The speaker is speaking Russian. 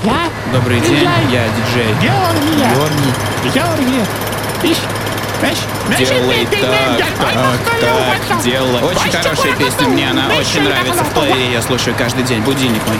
Я Добрый день, я диджей. Георгий. Делай так, делай. Очень хорошая песня, мне она очень нравится в плеере, я слушаю каждый день. Будильник мой.